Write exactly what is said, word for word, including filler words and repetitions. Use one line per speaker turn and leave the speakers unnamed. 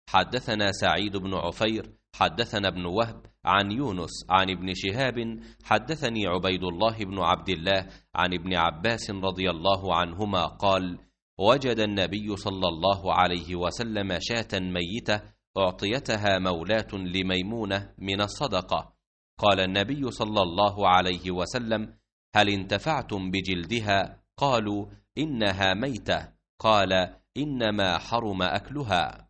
حدثنا سعيد بن عفير حدثنا ابن وهب عن يونس عن ابن شهاب حدثني عبيد الله بن عبد الله عن ابن عباس رضي الله عنهما قال: وجد النبي صلى الله عليه وسلم شاة ميتة أعطيتها مولاة لميمونة من الصدقة. قال النبي صلى الله عليه وسلم: هل انتفعتم بجلدها؟ قالوا: إنها ميتة. قال: إنما حرم أكلها.